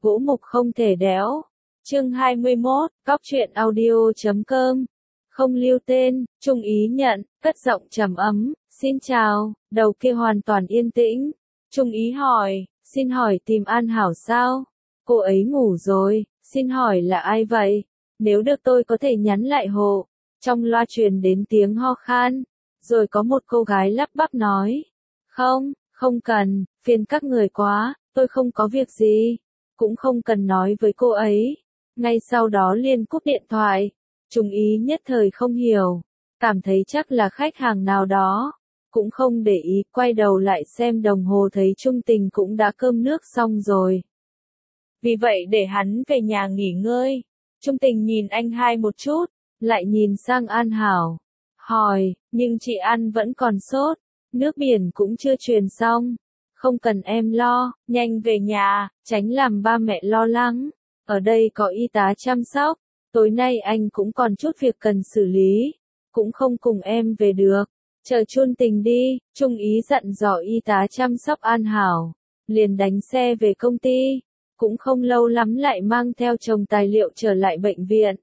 Gỗ mục không thể đẽo. Chương 21, Cóc truyện audio.com. Không lưu tên, Trung Ý nhận, cất giọng trầm ấm, xin chào, đầu kia hoàn toàn yên tĩnh. Trung Ý hỏi, xin hỏi tìm An Hảo sao? Cô ấy ngủ rồi, xin hỏi là ai vậy? Nếu được tôi có thể nhắn lại hộ. Trong loa truyền đến tiếng ho khan, rồi có một cô gái lắp bắp nói. Không cần, phiền các người quá, tôi không có việc gì. Cũng không cần nói với cô ấy. Ngay sau đó liền cúp điện thoại. Trung Ý nhất thời không hiểu, cảm thấy chắc là khách hàng nào đó. Cũng không để ý, quay đầu lại xem đồng hồ thấy Trung Tình cũng đã cơm nước xong rồi. Vì vậy để hắn về nhà nghỉ ngơi. Trung Tình nhìn anh hai một chút, lại nhìn sang An Hảo. Hỏi, nhưng chị An vẫn còn sốt, nước biển cũng chưa truyền xong. Không cần em lo, nhanh về nhà, tránh làm ba mẹ lo lắng. Ở đây có y tá chăm sóc, tối nay anh cũng còn chút việc cần xử lý, cũng không cùng em về được. Chờ Trung Tình đi, Trung Ý dặn dò y tá chăm sóc An Hảo, liền đánh xe về công ty, cũng không lâu lắm lại mang theo chồng tài liệu trở lại bệnh viện.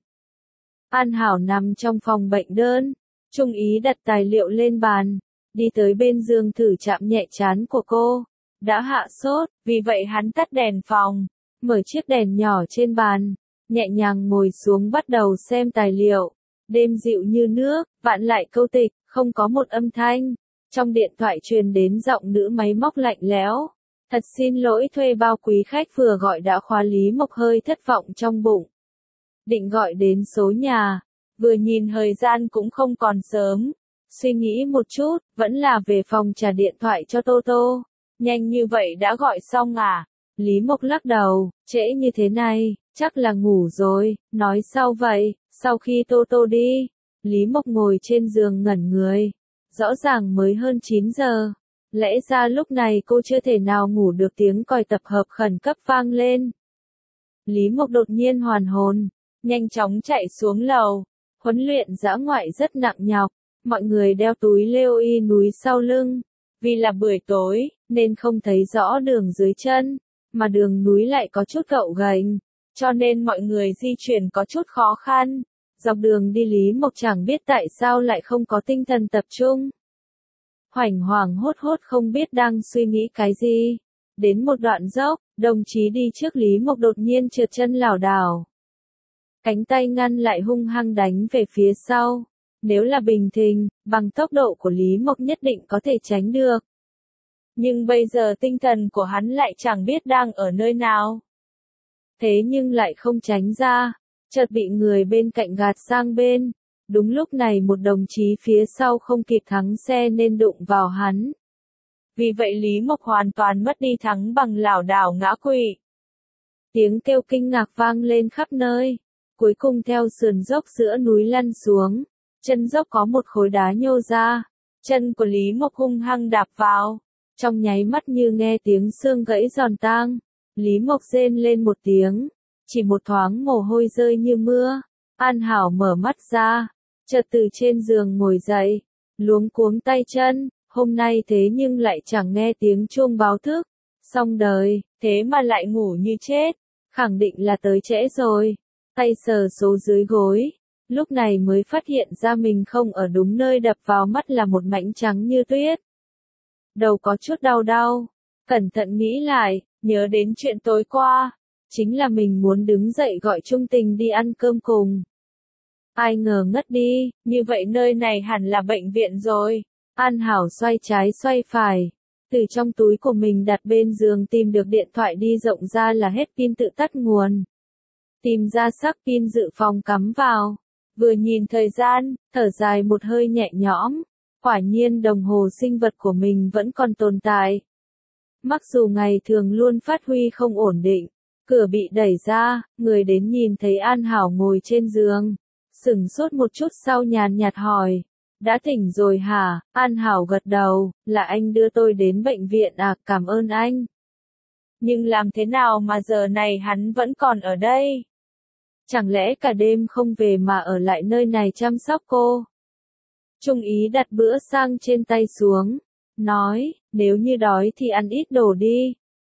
An Hảo nằm trong phòng bệnh đơn, Trung Ý đặt tài liệu lên bàn, đi tới bên giường thử chạm nhẹ trán của cô, đã hạ sốt, vì vậy hắn tắt đèn phòng, mở chiếc đèn nhỏ trên bàn, nhẹ nhàng ngồi xuống bắt đầu xem tài liệu. Đêm dịu như nước, vạn lại câu tịch, không có một âm thanh. Trong điện thoại truyền đến giọng nữ máy móc lạnh lẽo. Thật xin lỗi, thuê bao quý khách vừa gọi đã khóa. Lý Mộc hơi thất vọng trong bụng. Định gọi đến số nhà, vừa nhìn thời gian cũng không còn sớm. Suy nghĩ một chút, vẫn là về phòng trả điện thoại cho Toto. Nhanh như vậy đã gọi xong à? Lý Mộc lắc đầu, trễ như thế này, chắc là ngủ rồi, nói sao vậy? Sau khi Toto đi, Lý Mộc ngồi trên giường ngẩn người. Rõ ràng mới hơn 9 giờ. Lẽ ra lúc này cô chưa thể nào ngủ được, tiếng còi tập hợp khẩn cấp vang lên. Lý Mộc đột nhiên hoàn hồn, nhanh chóng chạy xuống lầu. Huấn luyện dã ngoại rất nặng nhọc, mọi người đeo túi leo y núi sau lưng. Vì là buổi tối, nên không thấy rõ đường dưới chân, mà đường núi lại có chút gậu ghềnh, cho nên mọi người di chuyển có chút khó khăn. Dọc đường đi Lý Mộc chẳng biết tại sao lại không có tinh thần tập trung. Hoảng hoảng hốt hốt không biết đang suy nghĩ cái gì. Đến một đoạn dốc, đồng chí đi trước Lý Mộc đột nhiên trượt chân lảo đảo. Cánh tay ngăn lại hung hăng đánh về phía sau. Nếu là bình thường, bằng tốc độ của Lý Mộc nhất định có thể tránh được. Nhưng bây giờ tinh thần của hắn lại chẳng biết đang ở nơi nào. Thế nhưng lại không tránh ra, chợt bị người bên cạnh gạt sang bên. Đúng lúc này một đồng chí phía sau không kịp thắng xe nên đụng vào hắn. Vì vậy Lý Mộc hoàn toàn mất đi thắng bằng lảo đảo ngã quỵ. Tiếng kêu kinh ngạc vang lên khắp nơi. Cuối cùng theo sườn dốc giữa núi lăn xuống, chân dốc có một khối đá nhô ra. Chân của Lý Mộc hung hăng đạp vào. Trong nháy mắt như nghe tiếng xương gãy giòn tang. Lý Mộc rên lên một tiếng. Chỉ một thoáng mồ hôi rơi như mưa. An Hảo mở mắt ra, chợt từ trên giường ngồi dậy, luống cuống tay chân, hôm nay thế nhưng lại chẳng nghe tiếng chuông báo thức. Xong đời, thế mà lại ngủ như chết, khẳng định là tới trễ rồi. Tay sờ số dưới gối, lúc này mới phát hiện ra mình không ở đúng nơi, đập vào mắt là một mảnh trắng như tuyết. Đầu có chút đau đau, cẩn thận nghĩ lại, nhớ đến chuyện tối qua. Chính là mình muốn đứng dậy gọi Trung Tình đi ăn cơm cùng. Ai ngờ ngất đi, như vậy nơi này hẳn là bệnh viện rồi. An Hảo xoay trái xoay phải. Từ trong túi của mình đặt bên giường tìm được điện thoại đi rộng ra là hết pin tự tắt nguồn. Tìm ra sắc pin dự phòng cắm vào. Vừa nhìn thời gian, thở dài một hơi nhẹ nhõm. Quả nhiên đồng hồ sinh vật của mình vẫn còn tồn tại. Mặc dù ngày thường luôn phát huy không ổn định. Cửa bị đẩy ra, người đến nhìn thấy An Hảo ngồi trên giường. Sửng sốt một chút sau nhàn nhạt hỏi. Đã tỉnh rồi hả? An Hảo gật đầu, là anh đưa tôi đến bệnh viện à, cảm ơn anh. Nhưng làm thế nào mà giờ này hắn vẫn còn ở đây? Chẳng lẽ cả đêm không về mà ở lại nơi này chăm sóc cô? Trung Ý đặt bữa sang trên tay xuống, nói, nếu như đói thì ăn ít đồ đi.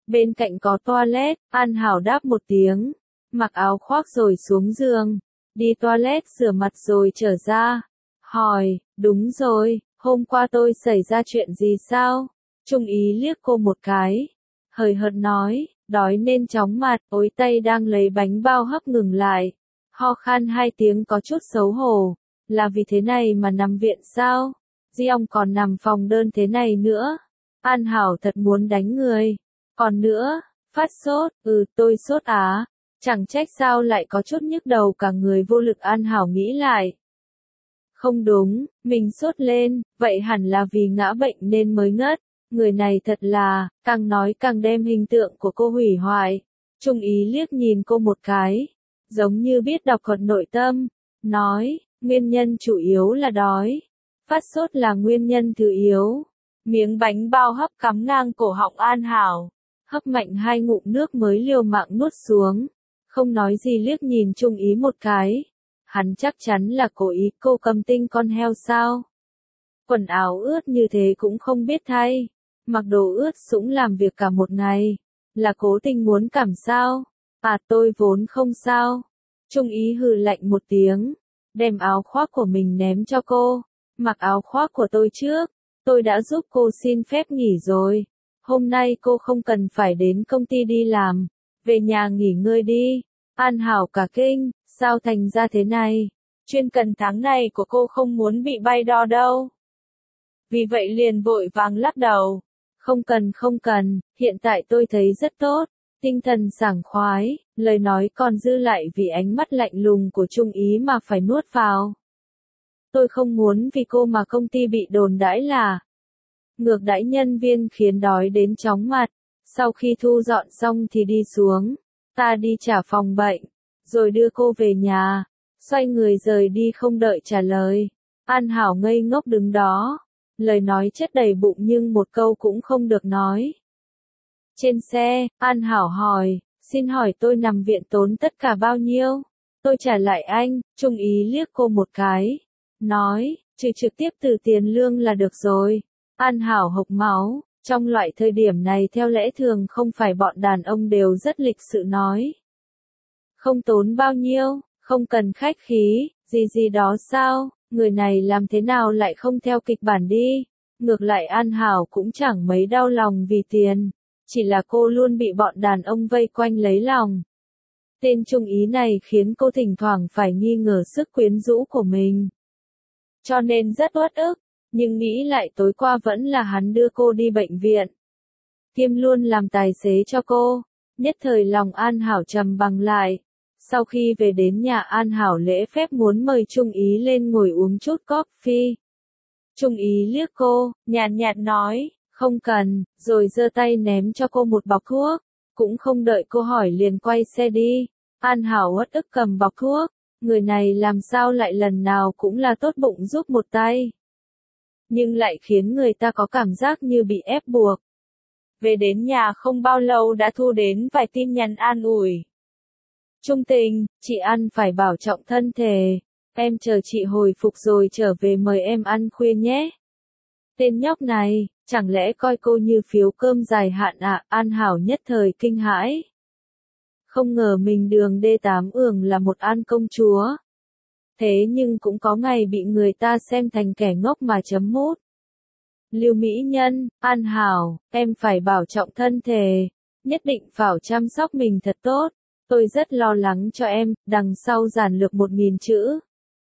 Bên cạnh có toilet, An Hảo đáp một tiếng, mặc áo khoác rồi xuống giường, đi toilet rửa mặt rồi trở ra. Hỏi, đúng rồi, hôm qua tôi xảy ra chuyện gì sao? Trung ý liếc cô một cái, hời hợt nói, đói nên chóng mặt, ối tay đang lấy bánh bao hấp ngừng lại. Ho khan 2 tiếng có chút xấu hổ, là vì thế này mà nằm viện sao? Di ông còn nằm phòng đơn thế này nữa. An Hảo thật muốn đánh người. Còn nữa, phát sốt, tôi sốt á. Chẳng trách sao lại có chút nhức đầu cả người vô lực. An Hảo nghĩ lại. Không đúng, mình sốt lên, vậy hẳn là vì ngã bệnh nên mới ngất. Người này thật là, càng nói càng đem hình tượng của cô hủy hoại. Trung ý liếc nhìn cô một cái, giống như biết đọc thuật nội tâm, nói, nguyên nhân chủ yếu là đói. Phát sốt là nguyên nhân thứ yếu. Miếng bánh bao hấp cắm ngang cổ họng An Hảo, hấp mạnh 2 ngụm nước mới liều mạng nuốt xuống, không nói gì liếc nhìn Trung ý một cái. Hắn chắc chắn là cố ý. Cô cầm tinh con heo sao? Quần áo ướt như thế cũng không biết thay, mặc đồ ướt sũng làm việc cả một ngày, là cố tình muốn cảm sao? À, tôi vốn không sao. Trung ý hừ lạnh một tiếng, đem áo khoác của mình ném cho cô. Mặc áo khoác của tôi trước, tôi đã giúp cô xin phép nghỉ rồi. Hôm nay cô không cần phải đến công ty đi làm, về nhà nghỉ ngơi đi. An Hảo cả kinh, sao thành ra thế này? Chuyên cần tháng này của cô không muốn bị bay đo đâu. Vì vậy liền vội vàng lắc đầu. Không cần, hiện tại tôi thấy rất tốt, tinh thần sảng khoái, lời nói còn dư lại vì ánh mắt lạnh lùng của Trung ý mà phải nuốt vào. Tôi không muốn vì cô mà công ty bị đồn đãi là ngược đãi nhân viên khiến đói đến chóng mặt. Sau khi thu dọn xong thì đi xuống, ta đi trả phòng bệnh, rồi đưa cô về nhà. Xoay người rời đi không đợi trả lời. An Hảo ngây ngốc đứng đó, lời nói chất đầy bụng nhưng một câu cũng không được nói. Trên xe, An Hảo hỏi, xin hỏi tôi nằm viện tốn tất cả bao nhiêu? Tôi trả lại anh. Trung ý liếc cô một cái, nói, trừ trực tiếp từ tiền lương là được rồi. An Hảo hộc máu, trong loại thời điểm này theo lẽ thường không phải bọn đàn ông đều rất lịch sự nói. Không tốn bao nhiêu, không cần khách khí, gì đó sao, người này làm thế nào lại không theo kịch bản đi. Ngược lại An Hảo cũng chẳng mấy đau lòng vì tiền, chỉ là cô luôn bị bọn đàn ông vây quanh lấy lòng. Tên Trung ý này khiến cô thỉnh thoảng phải nghi ngờ sức quyến rũ của mình. Cho nên rất uất ức, nhưng nghĩ lại tối qua vẫn là hắn đưa cô đi bệnh viện. Kiêm luôn làm tài xế cho cô, nhất thời lòng An Hảo trầm bằng lại. Sau khi về đến nhà An Hảo lễ phép muốn mời Trung ý lên ngồi uống chút coffee. Trung ý liếc cô, nhàn nhạt nói, không cần, rồi giơ tay ném cho cô một bọc thuốc. Cũng không đợi cô hỏi liền quay xe đi. An Hảo uất ức cầm bọc thuốc, người này làm sao lại lần nào cũng là tốt bụng giúp một tay. Nhưng lại khiến người ta có cảm giác như bị ép buộc. Về đến nhà không bao lâu đã thu đến vài tin nhắn an ủi. Trung tình, chị ăn phải bảo trọng thân thể. Em chờ chị hồi phục rồi trở về mời em ăn khuya nhé. Tên nhóc này, chẳng lẽ coi cô như phiếu cơm dài hạn à? An Hảo nhất thời kinh hãi. Không ngờ mình đường D8 ường là một An công chúa. Thế nhưng cũng có ngày bị người ta xem thành kẻ ngốc mà chấm mút. Lưu Mỹ Nhân, An Hảo, em phải bảo trọng thân thể, nhất định phải chăm sóc mình thật tốt. Tôi rất lo lắng cho em. Đằng sau giản lược 1000 chữ.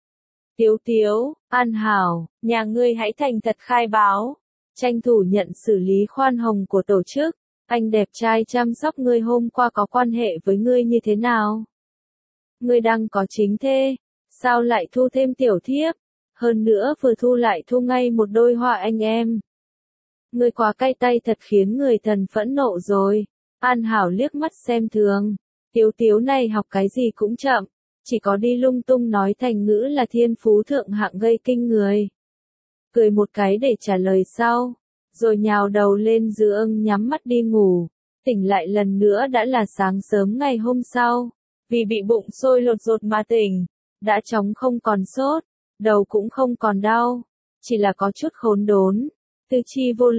Tiếu Tiếu, An Hảo, nhà ngươi hãy thành thật khai báo, tranh thủ nhận xử lý khoan hồng của tổ chức. Anh đẹp trai chăm sóc ngươi hôm qua có quan hệ với ngươi như thế nào? Ngươi đang có chính thê, sao lại thu thêm tiểu thiếp? Hơn nữa vừa thu lại thu ngay một đôi hoa anh em. Ngươi quá cay tay thật khiến người thần phẫn nộ rồi. An Hảo liếc mắt xem thường. Tiếu Tiếu này học cái gì cũng chậm, chỉ có đi lung tung nói thành ngữ là thiên phú thượng hạng gây kinh người. Cười một cái để trả lời sau, rồi nhào đầu lên giường nhắm mắt đi ngủ. Tỉnh lại lần nữa đã là sáng sớm ngày hôm sau, vì bị bụng sôi lột rột mà tỉnh, đã chóng không còn sốt, đầu cũng không còn đau, chỉ là có chút khốn đốn, tư chi vô lực,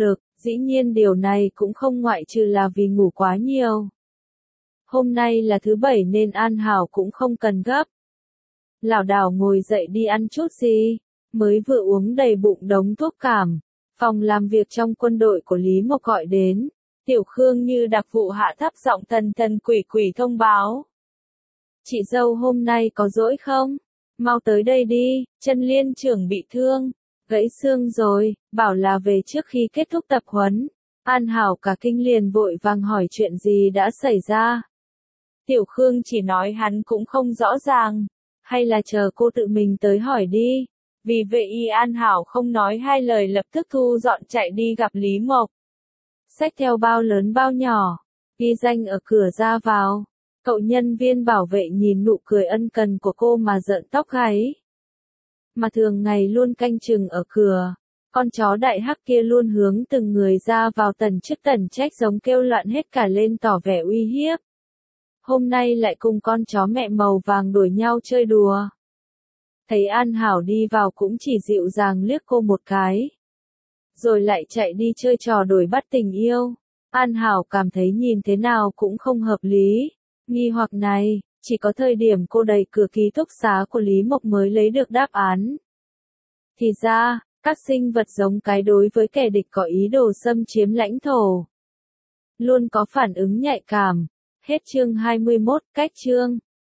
Dĩ nhiên điều này cũng không ngoại trừ là vì ngủ quá nhiều. Hôm nay là thứ bảy nên An Hảo cũng không cần gấp. Lảo đảo ngồi dậy đi ăn chút gì, mới vừa uống đầy bụng đống thuốc cảm. Phòng làm việc trong quân đội của Lý Mộc gọi đến, Tiểu Khương như đặc vụ hạ thấp giọng thần thần quỷ quỷ thông báo. Chị dâu hôm nay có rỗi không? Mau tới đây đi, chân liên trưởng bị thương, gãy xương rồi, bảo là về trước khi kết thúc tập huấn. An Hảo cả kinh liền vội vàng hỏi chuyện gì đã xảy ra. Tiểu Khương chỉ nói hắn cũng không rõ ràng, hay là chờ cô tự mình tới hỏi đi. Vì vậy An Hảo không nói hai lời lập tức thu dọn chạy đi gặp Lý Mộc. Xách theo bao lớn bao nhỏ, ghi danh ở cửa ra vào. Cậu nhân viên bảo vệ nhìn nụ cười ân cần của cô mà rợn tóc gáy. Mà thường ngày luôn canh chừng ở cửa, con chó đại hắc kia luôn hướng từng người ra vào tần chức tần trách giống kêu loạn hết cả lên tỏ vẻ uy hiếp. Hôm nay lại cùng con chó mẹ màu vàng đuổi nhau chơi đùa. Thấy An Hảo đi vào cũng chỉ dịu dàng liếc cô một cái. Rồi lại chạy đi chơi trò đuổi bắt tình yêu. An Hảo cảm thấy nhìn thế nào cũng không hợp lý. Nghi hoặc này, chỉ có thời điểm cô đẩy cửa ký túc xá của Lý Mộc mới lấy được đáp án. Thì ra, các sinh vật giống cái đối với kẻ địch có ý đồ xâm chiếm lãnh thổ luôn có phản ứng nhạy cảm. Hết chương 21, cách chương.